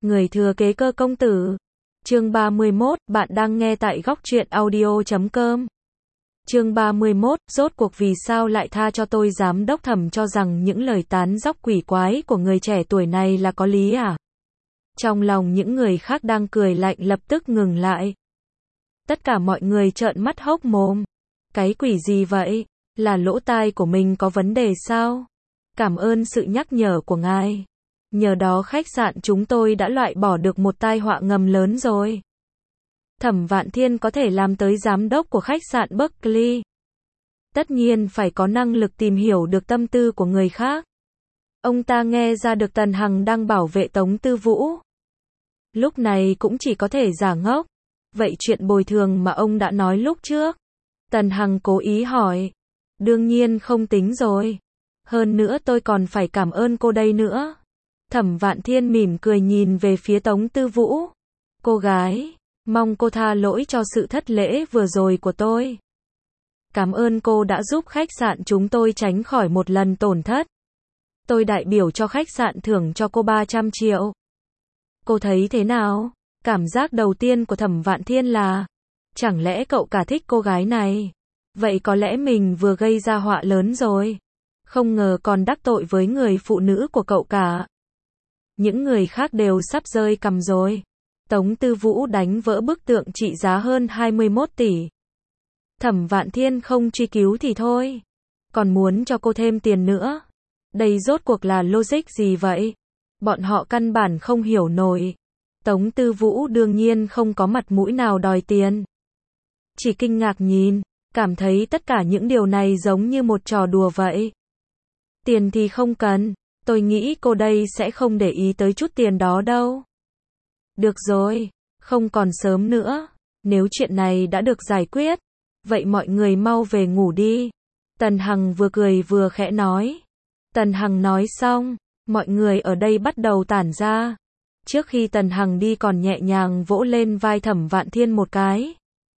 Người thừa kế Cơ công tử. Chương 31, bạn đang nghe tại góc truyện audio.com. Chương 31, rốt cuộc vì sao lại tha cho tôi? Giám đốc Thẩm cho rằng những lời tán dóc quỷ quái của người trẻ tuổi này là có lý à? Trong lòng những người khác đang cười lạnh lập tức ngừng lại. Tất cả mọi người trợn mắt hốc mồm. Cái quỷ gì vậy? Là lỗ tai của mình có vấn đề sao? Cảm ơn sự nhắc nhở của ngài. Nhờ đó khách sạn chúng tôi đã loại bỏ được một tai họa ngầm lớn rồi. Thẩm Vạn Thiên có thể làm tới giám đốc của khách sạn Berkeley. Tất nhiên phải có năng lực tìm hiểu được tâm tư của người khác. Ông ta nghe ra được Tần Hằng đang bảo vệ Tống Tư Vũ. Lúc này cũng chỉ có thể giả ngốc. Vậy chuyện bồi thường mà ông đã nói lúc trước? Tần Hằng cố ý hỏi. Đương nhiên không tính rồi. Hơn nữa tôi còn phải cảm ơn cô đây nữa. Thẩm Vạn Thiên mỉm cười nhìn về phía Tống Tư Vũ. Cô gái, mong cô tha lỗi cho sự thất lễ vừa rồi của tôi. Cảm ơn cô đã giúp khách sạn chúng tôi tránh khỏi một lần tổn thất. Tôi đại biểu cho khách sạn thưởng cho cô 300 triệu. Cô thấy thế nào? Cảm giác đầu tiên của Thẩm Vạn Thiên là, chẳng lẽ cậu cả thích cô gái này? Vậy có lẽ mình vừa gây ra họa lớn rồi. Không ngờ còn đắc tội với người phụ nữ của cậu cả. Những người khác đều sắp rơi cằm rồi. Tống Tư Vũ đánh vỡ bức tượng trị giá hơn 21 tỷ. Thẩm Vạn Thiên không truy cứu thì thôi. Còn muốn cho cô thêm tiền nữa. Đây rốt cuộc là logic gì vậy? Bọn họ căn bản không hiểu nổi. Tống Tư Vũ đương nhiên không có mặt mũi nào đòi tiền. Chỉ kinh ngạc nhìn, cảm thấy tất cả những điều này giống như một trò đùa vậy. Tiền thì không cần. Tôi nghĩ cô đây sẽ không để ý tới chút tiền đó đâu. Được rồi, không còn sớm nữa. Nếu chuyện này đã được giải quyết, vậy mọi người mau về ngủ đi. Tần Hằng vừa cười vừa khẽ nói. Tần Hằng nói xong, mọi người ở đây bắt đầu tản ra. Trước khi Tần Hằng đi còn nhẹ nhàng vỗ lên vai Thẩm Vạn Thiên một cái.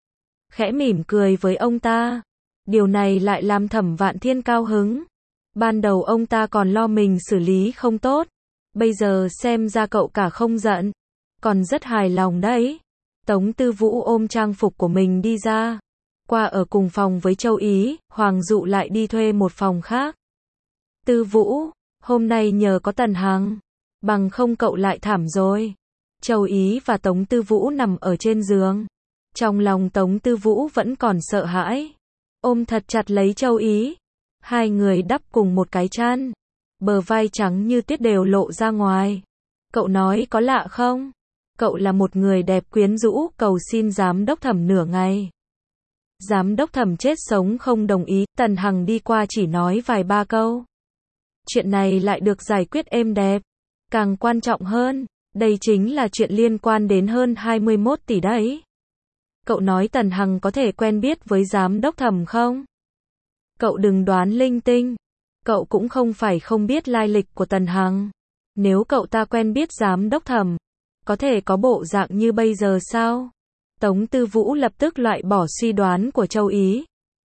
Khẽ mỉm cười với ông ta. Điều này lại làm Thẩm Vạn Thiên cao hứng. Ban đầu ông ta còn lo mình xử lý không tốt. Bây giờ xem ra cậu cả không giận. Còn rất hài lòng đấy. Tống Tư Vũ ôm trang phục của mình đi ra. Qua ở cùng phòng với Châu Ý, Hoàng Dụ lại đi thuê một phòng khác. Tư Vũ, hôm nay nhờ có Tần Hằng. Bằng không cậu lại thảm rồi. Châu Ý và Tống Tư Vũ nằm ở trên giường. Trong lòng Tống Tư Vũ vẫn còn sợ hãi. Ôm thật chặt lấy Châu Ý. Hai người đắp cùng một cái chăn. Bờ vai trắng như tuyết đều lộ ra ngoài. Cậu nói có lạ không? Cậu là một người đẹp quyến rũ, cầu xin giám đốc Thẩm nửa ngày. Giám đốc Thẩm chết sống không đồng ý. Tần Hằng đi qua chỉ nói vài ba câu. Chuyện này lại được giải quyết êm đẹp. Càng quan trọng hơn, đây chính là chuyện liên quan đến hơn 21 tỷ đấy. Cậu nói Tần Hằng có thể quen biết với giám đốc Thẩm không? Cậu đừng đoán linh tinh. Cậu cũng không phải không biết lai lịch của Tần Hằng. Nếu cậu ta quen biết giám đốc Thẩm, có thể có bộ dạng như bây giờ sao? Tống Tư Vũ lập tức loại bỏ suy đoán của Châu Ý.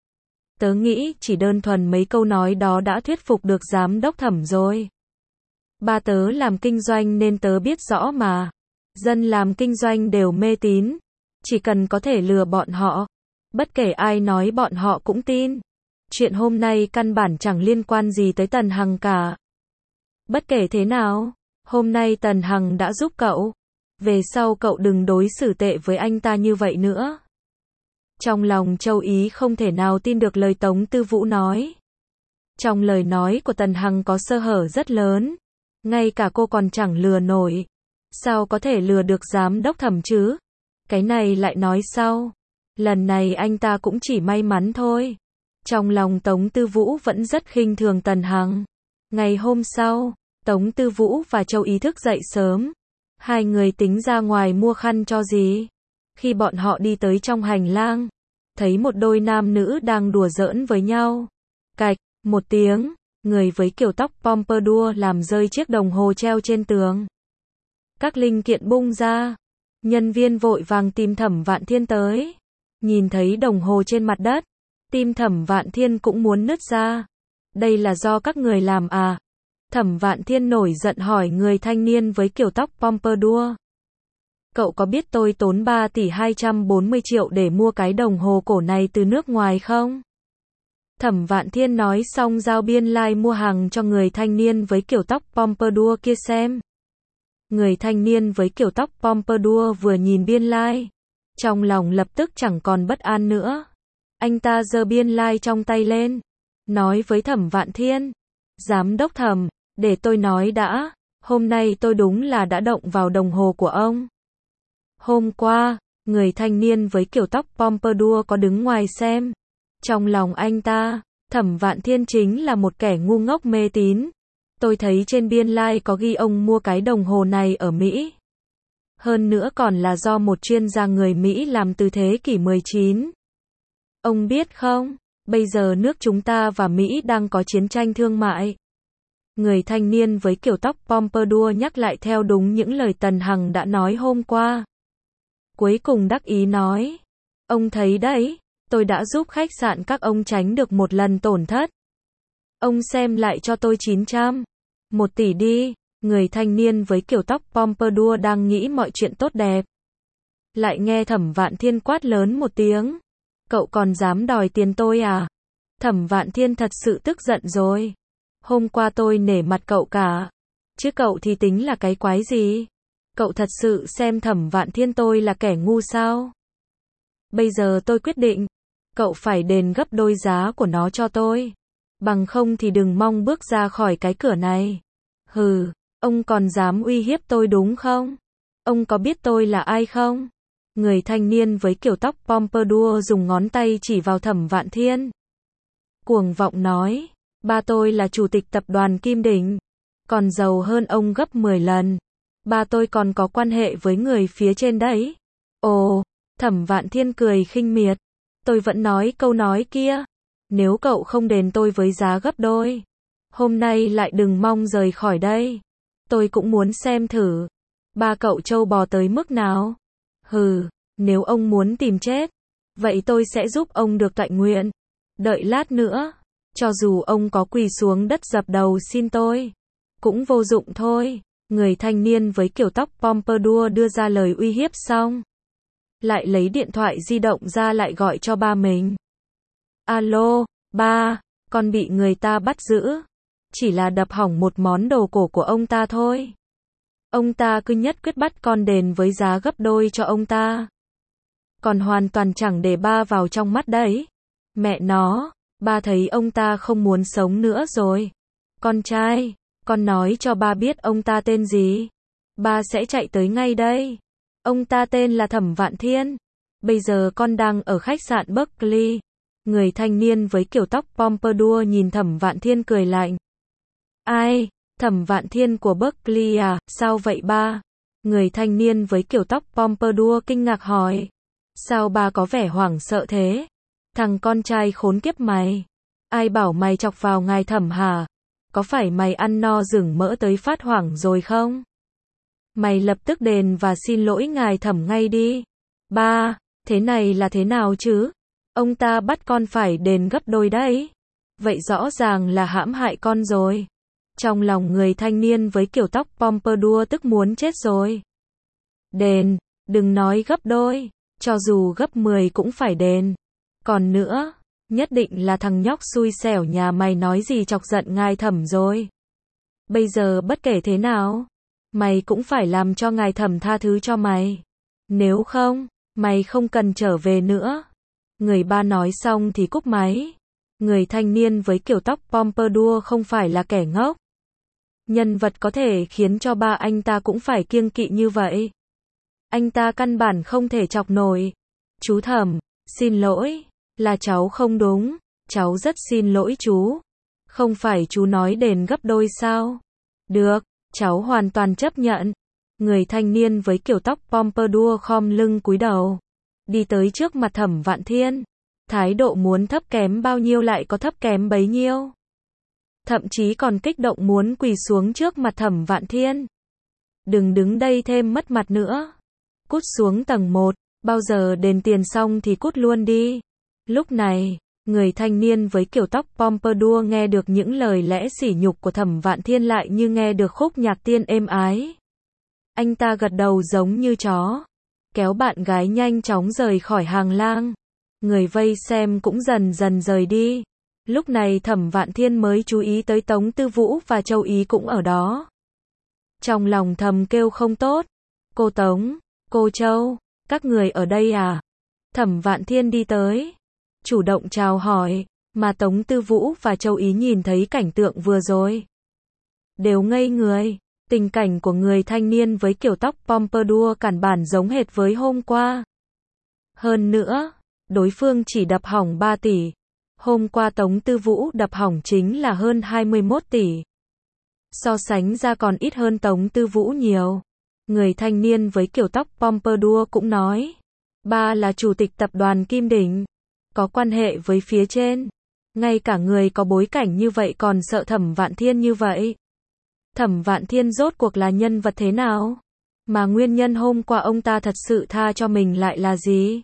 Tớ nghĩ chỉ đơn thuần mấy câu nói đó đã thuyết phục được giám đốc Thẩm rồi. Ba tớ làm kinh doanh nên tớ biết rõ mà. Dân làm kinh doanh đều mê tín. Chỉ cần có thể lừa bọn họ. Bất kể ai nói bọn họ cũng tin. Chuyện hôm nay căn bản chẳng liên quan gì tới Tần Hằng cả. Bất kể thế nào, hôm nay Tần Hằng đã giúp cậu. Về sau cậu đừng đối xử tệ với anh ta như vậy nữa. Trong lòng Châu Ý không thể nào tin được lời Tống Tư Vũ nói. Trong lời nói của Tần Hằng có sơ hở rất lớn. Ngay cả cô còn chẳng lừa nổi. Sao có thể lừa được giám đốc Thẩm chứ? Cái này lại nói sau. Lần này anh ta cũng chỉ may mắn thôi. Trong lòng Tống Tư Vũ vẫn rất khinh thường Tần Hằng. Ngày hôm sau, Tống Tư Vũ và Châu Ý thức dậy sớm. Hai người tính ra ngoài mua khăn cho gì. Khi bọn họ đi tới trong hành lang, thấy một đôi nam nữ đang đùa giỡn với nhau. Cạch, một tiếng, người với kiểu tóc pompadour làm rơi chiếc đồng hồ treo trên tường. Các linh kiện bung ra. Nhân viên vội vàng tìm Thẩm Vạn Thiên tới. Nhìn thấy đồng hồ trên mặt đất, tim Thẩm Vạn Thiên cũng muốn nứt ra. Đây là do các người làm à? Thẩm Vạn Thiên nổi giận hỏi người thanh niên với kiểu tóc pompadour. Cậu có biết tôi tốn 3 tỷ 240 triệu để mua cái đồng hồ cổ này từ nước ngoài không? Thẩm Vạn Thiên nói xong giao biên lai mua hàng cho người thanh niên với kiểu tóc pompadour kia xem. Người thanh niên với kiểu tóc pompadour vừa nhìn biên lai, trong lòng lập tức chẳng còn bất an nữa. Anh ta giơ biên lai trong tay lên, nói với Thẩm Vạn Thiên, Giám đốc Thẩm, để tôi nói đã, hôm nay tôi đúng là đã động vào đồng hồ của ông. Hôm qua, người thanh niên với kiểu tóc pompadour có đứng ngoài xem. Trong lòng anh ta, Thẩm Vạn Thiên chính là một kẻ ngu ngốc mê tín. Tôi thấy trên biên lai có ghi ông mua cái đồng hồ này ở Mỹ. Hơn nữa còn là do một chuyên gia người Mỹ làm từ thế kỷ 19. Ông biết không, bây giờ nước chúng ta và Mỹ đang có chiến tranh thương mại. Người thanh niên với kiểu tóc pompadour nhắc lại theo đúng những lời Tần Hằng đã nói hôm qua. Cuối cùng đắc ý nói, ông thấy đấy, tôi đã giúp khách sạn các ông tránh được một lần tổn thất. Ông xem lại cho tôi 900, 1 tỷ đi. Người thanh niên với kiểu tóc pompadour đang nghĩ mọi chuyện tốt đẹp. Lại nghe Thẩm Vạn Thiên quát lớn một tiếng. Cậu còn dám đòi tiền tôi à? Thẩm Vạn Thiên thật sự tức giận rồi. Hôm qua tôi nể mặt cậu cả. Chứ cậu thì tính là cái quái gì? Cậu thật sự xem Thẩm Vạn Thiên tôi là kẻ ngu sao? Bây giờ tôi quyết định. Cậu phải đền gấp đôi giá của nó cho tôi. Bằng không thì đừng mong bước ra khỏi cái cửa này. Hừ, ông còn dám uy hiếp tôi đúng không? Ông có biết tôi là ai không? Người thanh niên với kiểu tóc pompadour dùng ngón tay chỉ vào Thẩm Vạn Thiên. Cuồng vọng nói, ba tôi là chủ tịch tập đoàn Kim Đỉnh, còn giàu hơn ông gấp 10 lần. Ba tôi còn có quan hệ với người phía trên đấy. Ồ, Thẩm Vạn Thiên cười khinh miệt. Tôi vẫn nói câu nói kia. Nếu cậu không đền tôi với giá gấp đôi, hôm nay lại đừng mong rời khỏi đây. Tôi cũng muốn xem thử. Ba cậu trâu bò tới mức nào. Hừ, nếu ông muốn tìm chết, vậy tôi sẽ giúp ông được toại nguyện. Đợi lát nữa, cho dù ông có quỳ xuống đất dập đầu xin tôi, cũng vô dụng thôi. Người thanh niên với kiểu tóc pompadour đưa ra lời uy hiếp xong, lại lấy điện thoại di động ra lại gọi cho ba mình. Alo, ba, con bị người ta bắt giữ. Chỉ là đập hỏng một món đồ cổ của ông ta thôi. Ông ta cứ nhất quyết bắt con đền với giá gấp đôi cho ông ta. Còn hoàn toàn chẳng để ba vào trong mắt đấy. Mẹ nó, ba thấy ông ta không muốn sống nữa rồi. Con trai, con nói cho ba biết ông ta tên gì. Ba sẽ chạy tới ngay đây. Ông ta tên là Thẩm Vạn Thiên. Bây giờ con đang ở khách sạn Berkeley. Người thanh niên với kiểu tóc pompadour nhìn Thẩm Vạn Thiên cười lạnh. Ai? Thẩm Vạn Thiên của Berkeley à? Sao vậy ba? Người thanh niên với kiểu tóc pompadour kinh ngạc hỏi. Sao ba có vẻ hoảng sợ thế? Thằng con trai khốn kiếp mày. Ai bảo mày chọc vào ngài Thẩm hả? Có phải mày ăn no rừng mỡ tới phát hoảng rồi không? Mày lập tức đền và xin lỗi ngài Thẩm ngay đi. Ba, thế này là thế nào chứ? Ông ta bắt con phải đền gấp đôi đấy. Vậy rõ ràng là hãm hại con rồi. Trong lòng người thanh niên với kiểu tóc pompadour tức muốn chết rồi. Đền, đừng nói gấp đôi, cho dù gấp 10 cũng phải đền. Còn nữa, nhất định là thằng nhóc xui xẻo nhà mày nói gì chọc giận ngài Thẩm rồi. Bây giờ bất kể thế nào, mày cũng phải làm cho ngài Thẩm tha thứ cho mày. Nếu không, mày không cần trở về nữa. Người ba nói xong thì cúp máy. Người thanh niên với kiểu tóc pompadour không phải là kẻ ngốc. Nhân vật có thể khiến cho ba anh ta cũng phải kiêng kỵ như vậy. Anh ta căn bản không thể chọc nổi. Chú Thẩm, xin lỗi, là cháu không đúng. Cháu rất xin lỗi chú. Không phải chú nói đền gấp đôi sao? Được, cháu hoàn toàn chấp nhận. Người thanh niên với kiểu tóc pompadour khom lưng cúi đầu, đi tới trước mặt Thẩm Vạn Thiên. Thái độ muốn thấp kém bao nhiêu lại có thấp kém bấy nhiêu. Thậm chí còn kích động muốn quỳ xuống trước mặt Thẩm Vạn Thiên. Đừng đứng đây thêm mất mặt nữa. Cút xuống tầng 1, bao giờ đền tiền xong thì cút luôn đi. Lúc này, Người thanh niên với kiểu tóc pompadour nghe được những lời lẽ sỉ nhục của Thẩm Vạn Thiên lại như nghe được khúc nhạc tiên êm ái. Anh ta gật đầu giống như chó, kéo bạn gái nhanh chóng rời khỏi hàng lang. Người vây xem cũng dần dần rời đi. Lúc này Thẩm Vạn Thiên mới chú ý tới Tống Tư Vũ và Châu Ý cũng ở đó. Trong lòng thầm kêu không tốt. Cô Tống, cô Châu, các người ở đây à? Thẩm Vạn Thiên đi tới, chủ động chào hỏi, mà Tống Tư Vũ và Châu Ý nhìn thấy cảnh tượng vừa rồi. Đều ngây người, tình cảnh của người thanh niên với kiểu tóc pompadour cản bản giống hệt với hôm qua. Hơn nữa, đối phương chỉ đập hỏng 3 tỷ. Hôm qua Tống Tư Vũ đập hỏng chính là hơn 21 tỷ. So sánh ra còn ít hơn Tống Tư Vũ nhiều. Người thanh niên với kiểu tóc pompadour cũng nói, ba là chủ tịch tập đoàn Kim Đỉnh, có quan hệ với phía trên. Ngay cả người có bối cảnh như vậy còn sợ Thẩm Vạn Thiên như vậy. Thẩm Vạn Thiên rốt cuộc là nhân vật thế nào? Mà nguyên nhân hôm qua ông ta thật sự tha cho mình lại là gì?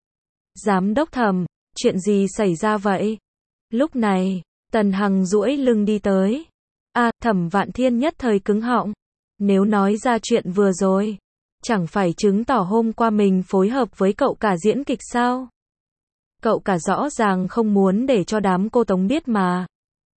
Giám đốc Thẩm, chuyện gì xảy ra vậy? Lúc này, Tần Hằng duỗi lưng đi tới. Thẩm Vạn Thiên nhất thời cứng họng. Nếu nói ra chuyện vừa rồi, chẳng phải chứng tỏ hôm qua mình phối hợp với cậu cả diễn kịch sao? Cậu cả rõ ràng không muốn để cho đám cô Tống biết mà.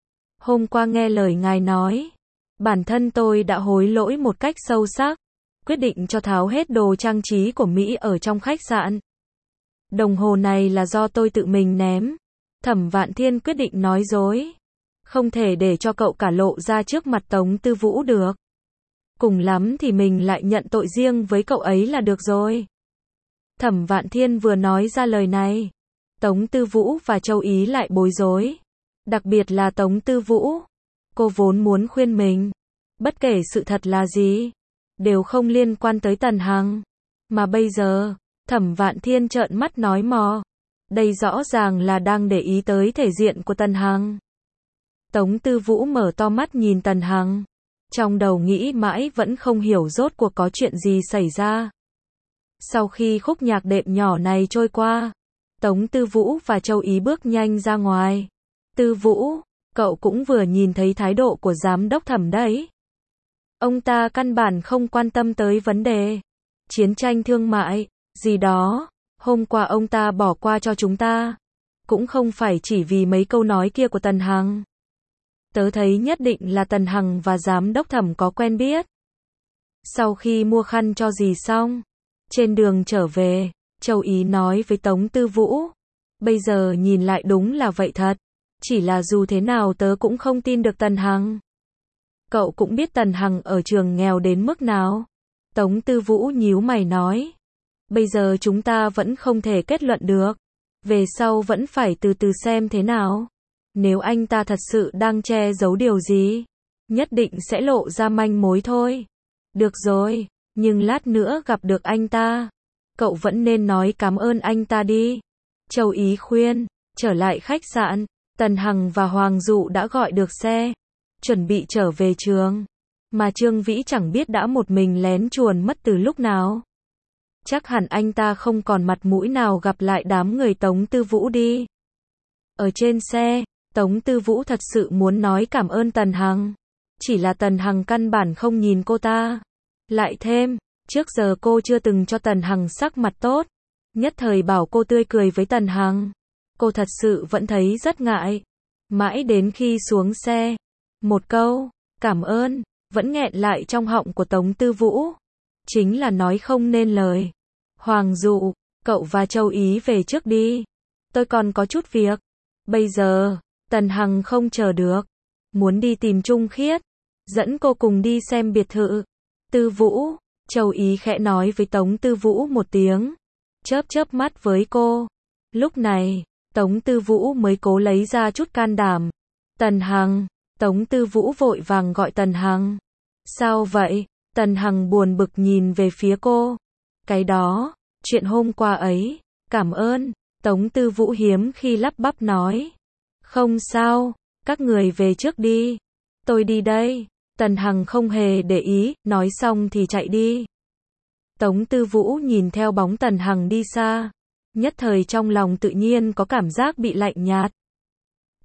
Hôm qua nghe lời ngài nói, bản thân tôi đã hối lỗi một cách sâu sắc, quyết định cho tháo hết đồ trang trí của Mỹ ở trong khách sạn. Đồng hồ này là do tôi tự mình ném. Thẩm Vạn Thiên quyết định nói dối. Không thể để cho cậu cả lộ ra trước mặt Tống Tư Vũ được. Cùng lắm thì mình lại nhận tội riêng với cậu ấy là được rồi. Thẩm Vạn Thiên vừa nói ra lời này, Tống Tư Vũ và Châu Ý lại bối rối. Đặc biệt là Tống Tư Vũ. Cô vốn muốn khuyên mình, bất kể sự thật là gì, đều không liên quan tới Tần Hằng. Mà bây giờ, Thẩm Vạn Thiên trợn mắt nói mò. Đây rõ ràng là đang để ý tới thể diện của Tần Hằng. Tống Tư Vũ mở to mắt nhìn Tần Hằng. Trong đầu nghĩ mãi vẫn không hiểu rốt cuộc có chuyện gì xảy ra. Sau khi khúc nhạc đệm nhỏ này trôi qua, Tống Tư Vũ và Châu Ý bước nhanh ra ngoài. Tư Vũ, cậu cũng vừa nhìn thấy thái độ của giám đốc Thẩm đấy. Ông ta căn bản không quan tâm tới vấn đề chiến tranh thương mại gì đó. Hôm qua ông ta bỏ qua cho chúng ta, cũng không phải chỉ vì mấy câu nói kia của Tần Hằng. Tớ thấy nhất định là Tần Hằng và giám đốc Thẩm có quen biết. Sau khi mua khăn cho dì xong, trên đường trở về, Châu Ý nói với Tống Tư Vũ, bây giờ nhìn lại đúng là vậy thật. Chỉ là dù thế nào tớ cũng không tin được Tần Hằng. Cậu cũng biết Tần Hằng ở trường nghèo đến mức nào. Tống Tư Vũ nhíu mày nói, bây giờ chúng ta vẫn không thể kết luận được. Về sau vẫn phải từ từ xem thế nào. Nếu anh ta thật sự đang che giấu điều gì, nhất định sẽ lộ ra manh mối thôi. Được rồi, nhưng lát nữa gặp được anh ta, cậu vẫn nên nói cảm ơn anh ta đi. Châu Ý khuyên. Trở lại khách sạn, Tần Hằng và Hoàng Dụ đã gọi được xe, chuẩn bị trở về trường. Mà Trương Vĩ chẳng biết đã một mình lén chuồn mất từ lúc nào. Chắc hẳn anh ta không còn mặt mũi nào gặp lại đám người Tống Tư Vũ đi. Ở trên xe, Tống Tư Vũ thật sự muốn nói cảm ơn Tần Hằng. Chỉ là Tần Hằng căn bản không nhìn cô ta. Lại thêm, trước giờ cô chưa từng cho Tần Hằng sắc mặt tốt. Nhất thời bảo cô tươi cười với Tần Hằng. Cô thật sự vẫn thấy rất ngại. Mãi đến khi xuống xe, một câu, cảm ơn, vẫn nghẹn lại trong họng của Tống Tư Vũ. Chính là nói không nên lời. Hoàng Dụ, cậu và Châu Ý về trước đi. Tôi còn có chút việc. Bây giờ, Tần Hằng không chờ được. Muốn đi tìm Trung Khiết. Dẫn cô cùng đi xem biệt thự. Tư Vũ, Châu Ý khẽ nói với Tống Tư Vũ một tiếng. Chớp chớp mắt với cô. Lúc này, Tống Tư Vũ mới cố lấy ra chút can đảm. Tần Hằng, Tống Tư Vũ vội vàng gọi Tần Hằng. Sao vậy? Tần Hằng buồn bực nhìn về phía cô. Cái đó, chuyện hôm qua ấy, cảm ơn. Tống Tư Vũ hiếm khi lắp bắp nói. Không sao, các người về trước đi. Tôi đi đây. Tần Hằng không hề để ý, nói xong thì chạy đi. Tống Tư Vũ nhìn theo bóng Tần Hằng đi xa. Nhất thời trong lòng tự nhiên có cảm giác bị lạnh nhạt.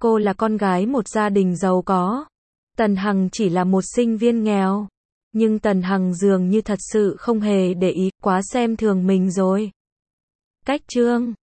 cô là con gái một gia đình giàu có. Tần Hằng chỉ là một sinh viên nghèo. Nhưng Tần Hằng dường như thật sự không hề để ý, quá xem thường mình rồi. Cách chương